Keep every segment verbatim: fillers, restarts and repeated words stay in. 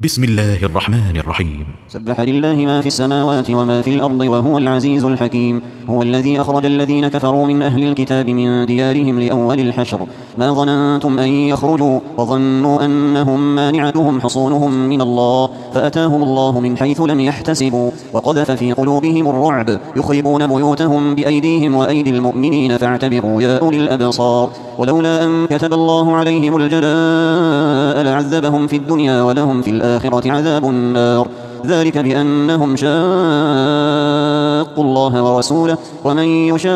بسم الله الرحمن الرحيم. سبح لله ما في السماوات وما في الأرض وهو العزيز الحكيم. هو الذي أخرج الذين كفروا من أهل الكتاب من ديارهم لأول الحشر ما ظننتم أن يخرجوا وظنوا أنهم مانعتهم حصونهم من الله فأتاهم الله من حيث لم يحتسبوا وقذف في قلوبهم الرعب يخربون بيوتهم بأيديهم وأيدي المؤمنين فاعتبروا يا أولي الأبصار. ولولا أن كتب الله عليهم الجلاء لعذبهم في الدنيا ولهم في الآخرة عذاب النار ذلك بأنهم شاقوا الله ورسوله ومن يشاق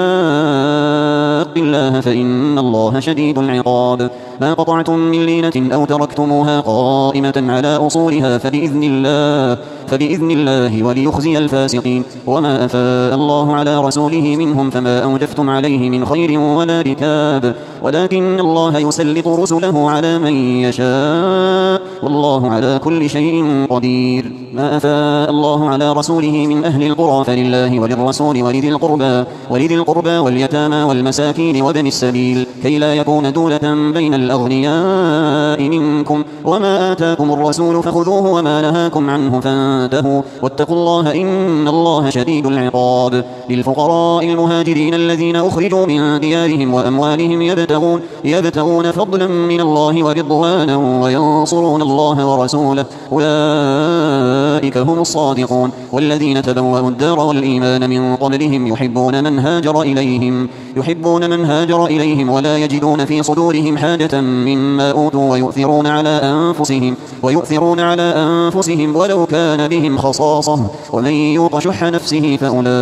الله فإن الله شديد العقاب. ما قطعتم من لينة أو تركتموها قائمة على أصولها فبإذن الله فبإذن الله وليخزي الفاسقين. وما أفاء الله على رسوله منهم فما أوجفتم عليه من خير ولا ركاب ولكن الله يسلط رسله على من يشاء والله على كل شيء قدير. ما أفاء الله على رسوله من أهل القرى فلله وللرسول ولذي القربى ولذي القربى واليتامى والمساكين وابن السبيل كي لا يكون دولة بين الأغنياء منكم. وما آتاكم الرسول فخذوه وما نهاكم عنه فانتهوا واتقوا الله إن الله شديد العقاب. للفقراء المهاجرين الذين أخرجوا من ديارهم وأموالهم يبتغون, يبتغون فضلا من الله ورضوانا وينصرون الله ورسوله أولئك هم الصادقون. والذين تبوأوا الدار والإيمان من قبلهم يحبون من هاجر إليهم يحبون من هاجر إليهم ولا يجدون في صدورهم حاجة مما أوتوا ويؤثرون على أنفسهم ويؤثرون على أنفسهم ولو كان بهم خصاصة ومن يوق شح نفسه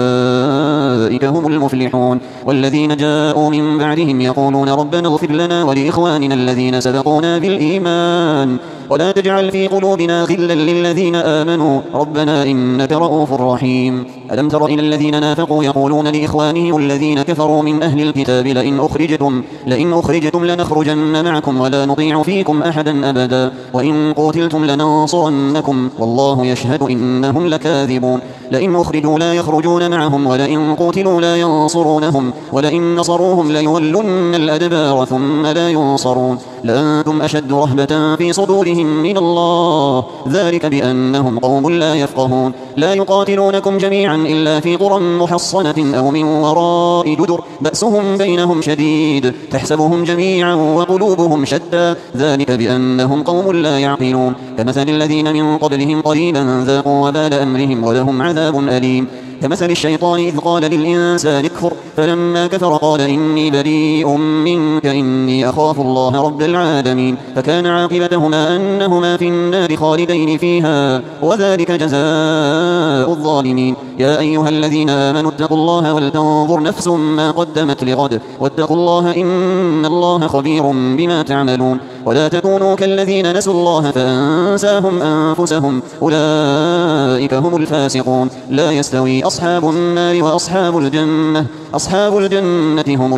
فأولئك هم المفلحون. والذين جاءوا من بعدهم يقولون ربنا اغفر لنا ولإخواننا الذين سبقونا بالإيمان ولا تجعل في قلوبنا غلا للذين آمنوا ربنا إنك رؤوف رحيم. ألم تر إلى الذين نافقوا يقولون لإخوانهم الذين كفروا من أهل الكتاب لئن أخرجتم, لئن أخرجتم لنخرجن معكم ولا نطيع فيكم أحدا أبدا وإن قتلتم لننصرنكم والله يشهد إنهم لكاذبون. لئن أخرجوا لا يخرجون معهم ولئن قتلوا لا ينصرونهم ولئن نصروهم ليولن الأدبار ثم لا ينصرون لأنتم أشد رهبة في صدورهم من الله ذلك بأنهم قوم لا يفقهون. لا يقاتلونكم جميعا إلا في قرى محصنة أو من وراء جدر بأسهم بينهم شديد تحسبهم جميعا وقلوبهم شتى ذلك بأنهم قوم لا يعقلون. كمثل الذين من قبلهم قريبا ذاقوا وبال أمرهم ولهم عذاب أليم. كمثل الشيطان إذ قال للإنسان اكفر فلما كفر قال إني بريء منك إني أخاف الله رب العالمين فكان عاقبتهما أنهما في النار خالدين فيها وذلك جزاء الظالمين. يا أيها الذين آمنوا اتقوا الله ولتنظر نفس ما قدمت لغد واتقوا الله إن الله خبير بما تعملون. ولا تكونوا كالذين نسوا الله فأنساهم أنفسهم أولئك هم الفاسقون. لا يستوي أصحاب النار وأصحاب الجنة أصحاب الجنة هم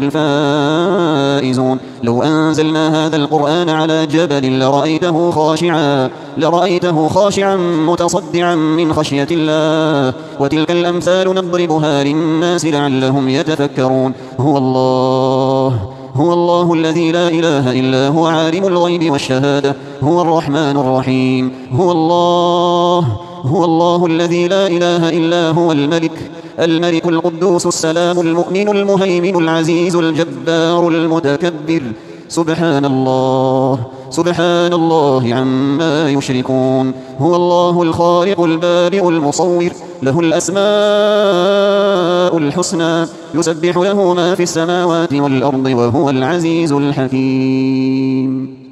الفائزون. لو أنزلنا هذا القرآن على جبل لرأيته خاشعا لرأيته خاشعا متصدعا من خشية الله وتلك الأمثال نضربها للناس لعلهم يتفكرون. هو الله هو الله الذي لا إله إلا هو عالم الغيب والشهادة هو الرحمن الرحيم. هو الله هو الله الذي لا إله إلا هو الملك الملك القدوس السلام المؤمن المهيمن العزيز الجبار المتكبر. سبحان الله سبحان الله عما يشركون. هو الله الخالق البارئ المصور له الأسماء الحسنى يسبح له ما في السماوات والأرض وهو العزيز الحكيم.